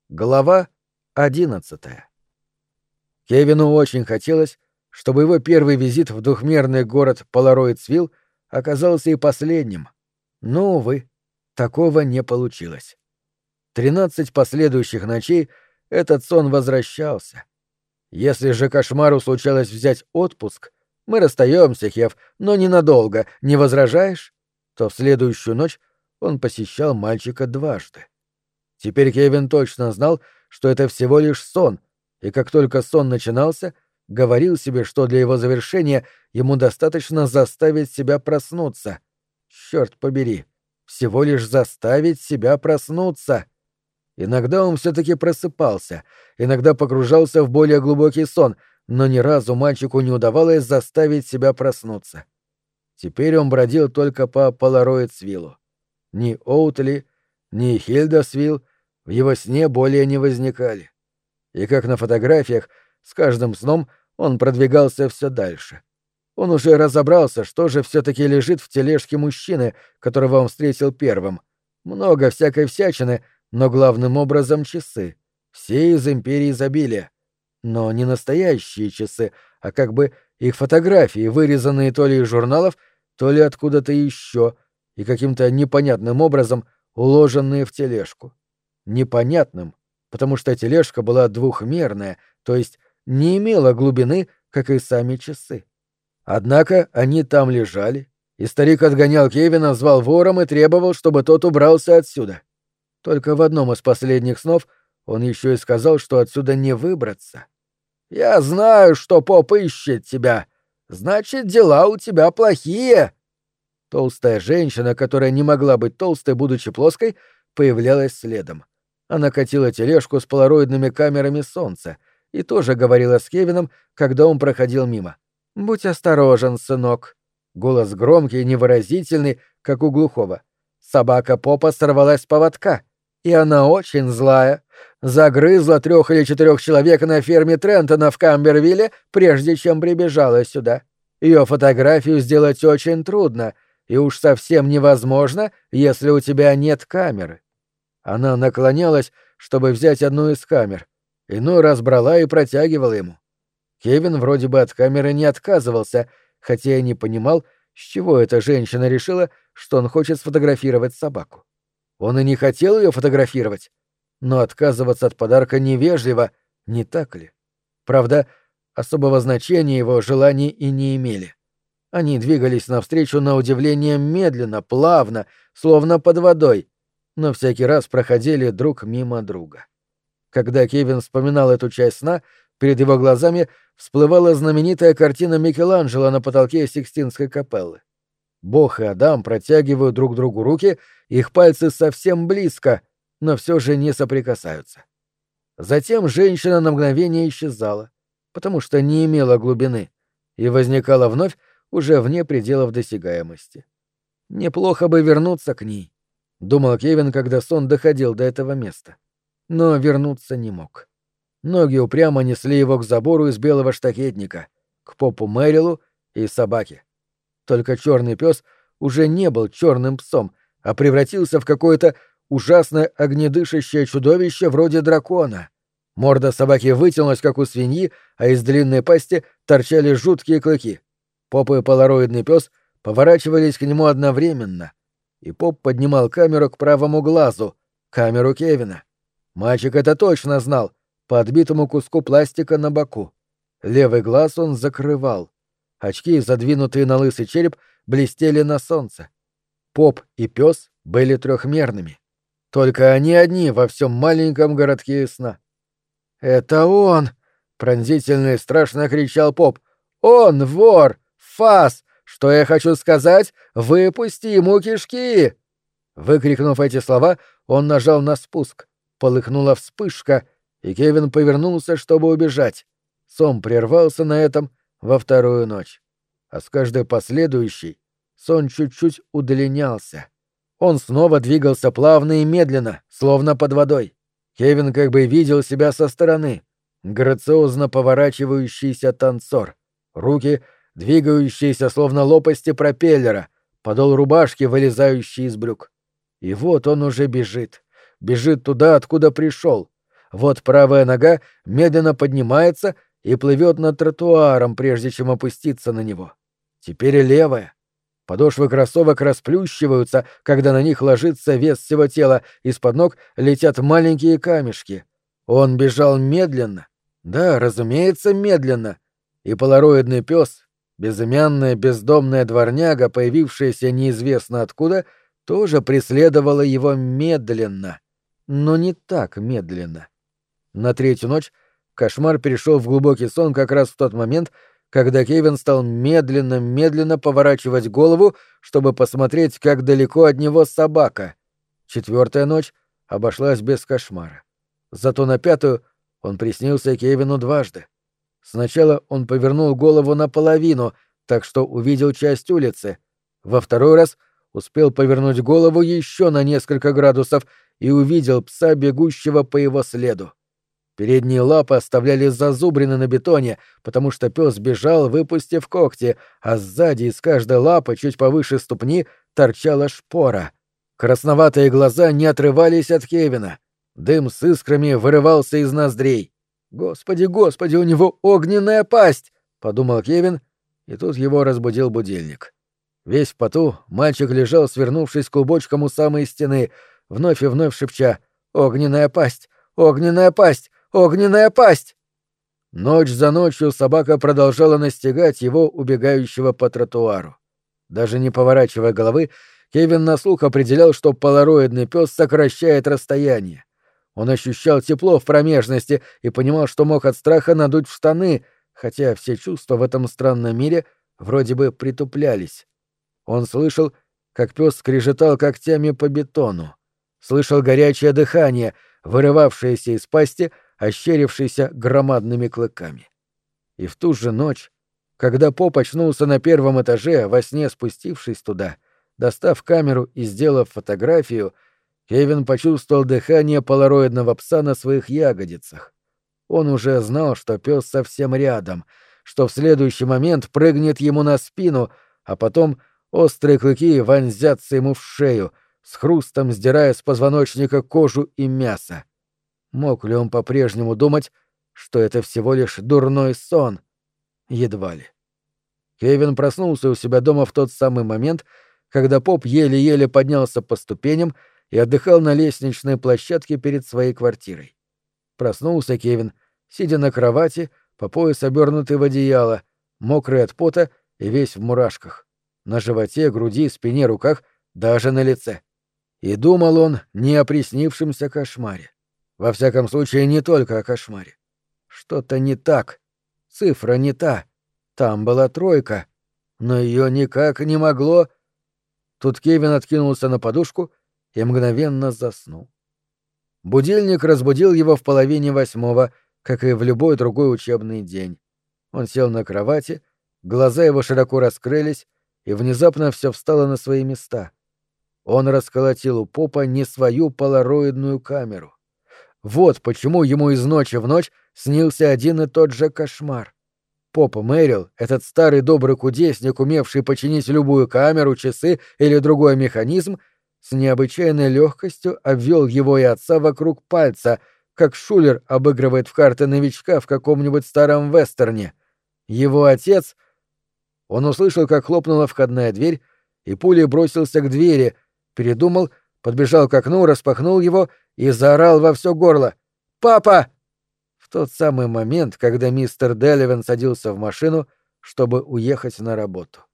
Глава 11. Кевину очень хотелось, чтобы его первый визит в двухмерный город Полароидсвилл оказался и последним. Но, увы, такого не получилось. 13 последующих ночей этот сон возвращался. Если же кошмару случалось взять отпуск, мы расстаемся, Хев, но ненадолго, не возражаешь? То в следующую ночь он посещал мальчика дважды. Теперь Кевин точно знал, что это всего лишь сон, и как только сон начинался, говорил себе, что для его завершения ему достаточно заставить себя проснуться. Черт побери, всего лишь заставить себя проснуться. Иногда он все-таки просыпался, иногда погружался в более глубокий сон, но ни разу мальчику не удавалось заставить себя проснуться. Теперь он бродил только по Полароидсвиллу. Ни Оутли, ни Хильдасвилл в его сне более не возникали. И как на фотографиях, с каждым сном он продвигался все дальше. Он уже разобрался, что же все-таки лежит в тележке мужчины, которого он встретил первым. Много всякой всячины, но главным образом часы. Все из империи изобилия. Но не настоящие часы, а как бы их фотографии, вырезанные то ли из журналов, то ли откуда-то еще, и каким-то непонятным образом уложенные в тележку. Непонятным, потому что тележка была двухмерная, то есть не имела глубины, как и сами часы. Однако они там лежали, и старик отгонял Кевина, звал вором и требовал, чтобы тот убрался отсюда. Только в одном из последних снов он еще и сказал, что отсюда не выбраться. «Я знаю, что поп ищет тебя. Значит, дела у тебя плохие». Толстая женщина, которая не могла быть толстой, будучи плоской, появлялась следом. Она катила тележку с полароидными камерами солнца и тоже говорила с Кевином, когда он проходил мимо. «Будь осторожен, сынок». Голос громкий и невыразительный, как у глухого. Собака Попа сорвалась с поводка, и она очень злая. Загрызла 3 или 4 человек на ферме Трентона в Камбервилле, прежде чем прибежала сюда. Ее фотографию сделать очень трудно, и уж совсем невозможно, если у тебя нет камеры. Она наклонялась, чтобы взять одну из камер, иной раз брала и протягивала ему. Кевин вроде бы от камеры не отказывался, хотя и не понимал, с чего эта женщина решила, что он хочет сфотографировать собаку. Он и не хотел ее фотографировать, но отказываться от подарка невежливо, не так ли? Правда, особого значения его желания и не имели. Они двигались навстречу на удивление медленно, плавно, словно под водой, но всякий раз проходили друг мимо друга. Когда Кевин вспоминал эту часть сна, перед его глазами всплывала знаменитая картина Микеланджело на потолке Сикстинской капеллы. Бог и Адам протягивают друг другу руки, их пальцы совсем близко, но все же не соприкасаются. Затем женщина на мгновение исчезала, потому что не имела глубины, и возникала вновь уже вне пределов досягаемости. Неплохо бы вернуться к ней, — думал Кевин, когда сон доходил до этого места. Но вернуться не мог. Ноги упрямо несли его к забору из белого штакетника, к попу Мэрилу и собаке. Только черный пес уже не был черным псом, а превратился в какое-то ужасное огнедышащее чудовище вроде дракона. Морда собаки вытянулась, как у свиньи, а из длинной пасти торчали жуткие клыки. Поп и полароидный пес поворачивались к нему одновременно, и Поп поднимал камеру к правому глазу, камеру Кевина. Мальчик это точно знал, по отбитому куску пластика на боку. Левый глаз он закрывал. Очки, задвинутые на лысый череп, блестели на солнце. Поп и пес были трехмерными. Только они одни во всем маленьком городке сна. «Это он!» — пронзительно и страшно кричал Поп. «Он вор! Фас! Что я хочу сказать? Выпусти ему кишки!» Выкрикнув эти слова, он нажал на спуск. Полыхнула вспышка, и Кевин повернулся, чтобы убежать. Сон прервался на этом во вторую ночь. А с каждой последующей сон чуть-чуть удлинялся. Он снова двигался плавно и медленно, словно под водой. Кевин как бы видел себя со стороны. Грациозно поворачивающийся танцор. Руки, двигающиеся словно лопасти пропеллера, подол рубашки, вылезающий из брюк. И вот он уже бежит. Бежит туда, откуда пришел. Вот правая нога медленно поднимается и плывет над тротуаром, прежде чем опуститься на него. Теперь и левая. Подошвы кроссовок расплющиваются, когда на них ложится вес всего тела, из-под ног летят маленькие камешки. Он бежал медленно. Да, разумеется, медленно. И полароидный пес, безымянная бездомная дворняга, появившаяся неизвестно откуда, тоже преследовала его медленно. Но не так медленно. На третью ночь кошмар перешел в глубокий сон как раз в тот момент, когда Кевин стал медленно-медленно поворачивать голову, чтобы посмотреть, как далеко от него собака. Четвертая ночь обошлась без кошмара. Зато на пятую он приснился Кевину дважды. Сначала он повернул голову наполовину, так что увидел часть улицы. Во второй раз успел повернуть голову еще на несколько градусов и увидел пса, бегущего по его следу. Передние лапы оставляли зазубрины на бетоне, потому что пес бежал, выпустив когти, а сзади из каждой лапы, чуть повыше ступни, торчала шпора. Красноватые глаза не отрывались от Кевина. Дым с искрами вырывался из ноздрей. «Господи, господи, у него огненная пасть!» — подумал Кевин, и тут его разбудил будильник. Весь в поту мальчик лежал, свернувшись клубочком у самой стены, вновь и вновь шепча: «Огненная пасть! Огненная пасть! Огненная пасть!» Ночь за ночью собака продолжала настигать его, убегающего по тротуару. Даже не поворачивая головы, Кевин на слух определял, что полароидный пес сокращает расстояние. Он ощущал тепло в промежности и понимал, что мог от страха надуть в штаны, хотя все чувства в этом странном мире вроде бы притуплялись. Он слышал, как пес скрежетал когтями по бетону. Слышал горячее дыхание, вырывавшееся из пасти, ощерившееся громадными клыками. И в ту же ночь, когда поп очнулся на первом этаже, во сне спустившись туда, достав камеру и сделав фотографию, Кевин почувствовал дыхание полароидного пса на своих ягодицах. Он уже знал, что пес совсем рядом, что в следующий момент прыгнет ему на спину, а потом острые клыки вонзятся ему в шею, с хрустом сдирая с позвоночника кожу и мясо. Мог ли он по-прежнему думать, что это всего лишь дурной сон? Едва ли. Кевин проснулся у себя дома в тот самый момент, когда поп еле-еле поднялся по ступеням и отдыхал на лестничной площадке перед своей квартирой. Проснулся Кевин, сидя на кровати, по пояс обернутый в одеяло, мокрый от пота и весь в мурашках. На животе, груди, спине, руках, даже на лице. И думал он не о приснившемся кошмаре. Во всяком случае, не только о кошмаре. Что-то не так. Цифра не та. Там была тройка. Но ее никак не могло... Тут Кевин откинулся на подушку и мгновенно заснул. Будильник разбудил его в 7:30, как и в любой другой учебный день. Он сел на кровати, глаза его широко раскрылись, и внезапно все встало на свои места. Он расколотил у попа не свою полароидную камеру. Вот почему ему из ночи в ночь снился один и тот же кошмар. Поп Мэрил, этот старый добрый кудесник, умевший починить любую камеру, часы или другой механизм, с необычайной легкостью обвел его и отца вокруг пальца, как шулер обыгрывает в карты новичка в каком-нибудь старом вестерне. Его отец... Он услышал, как хлопнула входная дверь, и пулей бросился к двери, передумал, подбежал к окну, распахнул его и заорал во все горло: «Папа!» В тот самый момент, когда мистер Делливен садился в машину, чтобы уехать на работу.